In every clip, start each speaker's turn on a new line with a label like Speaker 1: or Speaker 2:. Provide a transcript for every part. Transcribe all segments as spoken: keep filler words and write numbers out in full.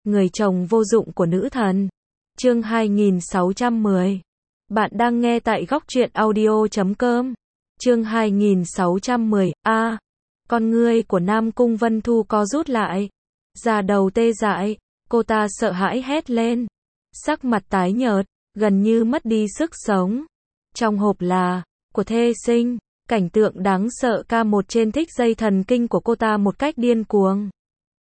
Speaker 1: Người chồng vô dụng của nữ thần. Chương hai nghìn sáu trăm mười. Bạn đang nghe tại góc truyện audio chấm com. Chương hai nghìn sáu trăm mười. A. À, con ngươi của Nam Cung Vân Thu co rút lại. Da đầu tê dại, cô ta sợ hãi hét lên. Sắc mặt tái nhợt, gần như mất đi sức sống. Trong hộp là của thê sinh, cảnh tượng đáng sợ ca một trên thích dây thần kinh của cô ta một cách điên cuồng.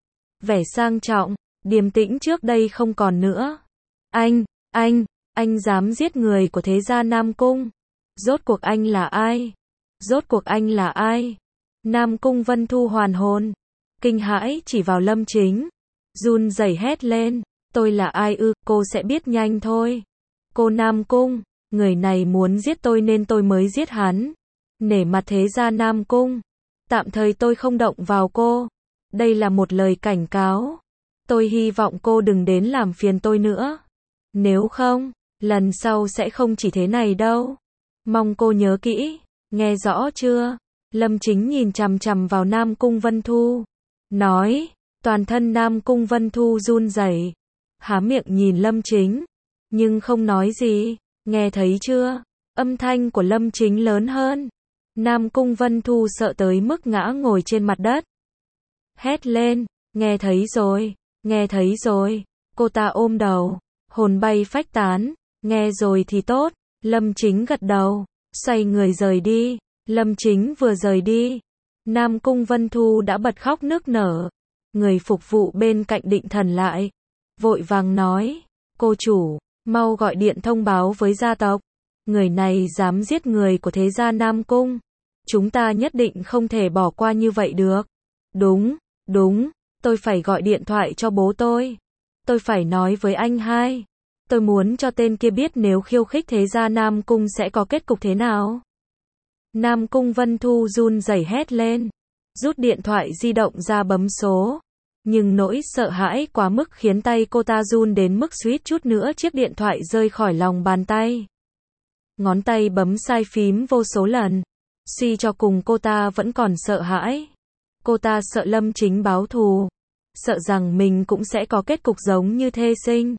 Speaker 1: Vẻ sang trọng, điềm tĩnh trước đây không còn nữa. Anh, anh, anh dám giết người của thế gia Nam Cung. Rốt cuộc anh là ai? Rốt cuộc anh là ai? Nam Cung Vân Thu hoàn hồn, kinh hãi chỉ vào Lâm Chính, run rẩy hét lên, tôi là ai ư? Cô sẽ biết nhanh thôi. Cô Nam Cung, người này muốn giết tôi nên tôi mới giết hắn. Nể mặt thế gia Nam Cung, tạm thời tôi không động vào cô. Đây là một lời cảnh cáo. Tôi hy vọng cô đừng đến làm phiền tôi nữa. Nếu không, lần sau sẽ không chỉ thế này đâu. Mong cô nhớ kỹ, nghe rõ chưa? Lâm Chính nhìn chằm chằm vào Nam Cung Vân Thu, nói, toàn thân Nam Cung Vân Thu run rẩy, há miệng nhìn Lâm Chính, nhưng không nói gì. Nghe thấy chưa? Âm thanh của Lâm Chính lớn hơn. Nam Cung Vân Thu sợ tới mức ngã ngồi trên mặt đất. Hét lên, nghe thấy rồi, nghe thấy rồi. Cô ta ôm đầu, hồn bay phách tán. Nghe rồi thì tốt. Lâm Chính gật đầu, xoay người rời đi. Lâm Chính vừa rời đi, Nam Cung Vân Thu đã bật khóc nức nở. Người phục vụ bên cạnh định thần lại, vội vàng nói, cô chủ, mau gọi điện thông báo với gia tộc. Người này dám giết người của thế gia Nam Cung. Chúng ta nhất định không thể bỏ qua như vậy được. Đúng, đúng, tôi phải gọi điện thoại cho bố tôi. Tôi phải nói với anh hai. Tôi muốn cho tên kia biết nếu khiêu khích thế gia Nam Cung sẽ có kết cục thế nào. Nam Cung Vân Thu run rẩy hét lên, rút điện thoại di động ra bấm số. Nhưng nỗi sợ hãi quá mức khiến tay cô ta run đến mức suýt chút nữa chiếc điện thoại rơi khỏi lòng bàn tay. Ngón tay bấm sai phím vô số lần. Suy cho cùng cô ta vẫn còn sợ hãi. Cô ta sợ Lâm Chính báo thù, sợ rằng mình cũng sẽ có kết cục giống như thê sinh.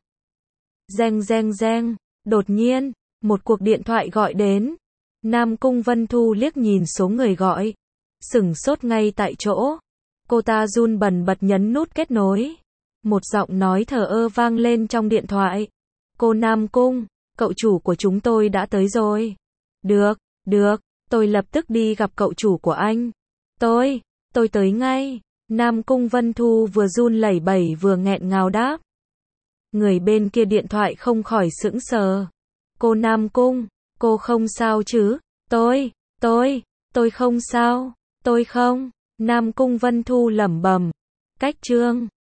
Speaker 1: Reng reng reng, đột nhiên, một cuộc điện thoại gọi đến. Nam Cung Vân Thu liếc nhìn số người gọi, sửng sốt ngay tại chỗ. Cô ta run bần bật nhấn nút kết nối. Một giọng nói thờ ơ vang lên trong điện thoại. Cô Nam Cung, cậu chủ của chúng tôi đã tới rồi. Được, được, tôi lập tức đi gặp cậu chủ của anh. Tôi, tôi tới ngay. Nam Cung Vân Thu vừa run lẩy bẩy vừa nghẹn ngào đáp. Người bên kia điện thoại không khỏi sững sờ. Cô Nam Cung, cô không sao chứ? Tôi, tôi, tôi không sao, tôi không. Nam Cung Vân Thu lẩm bẩm. Cách chương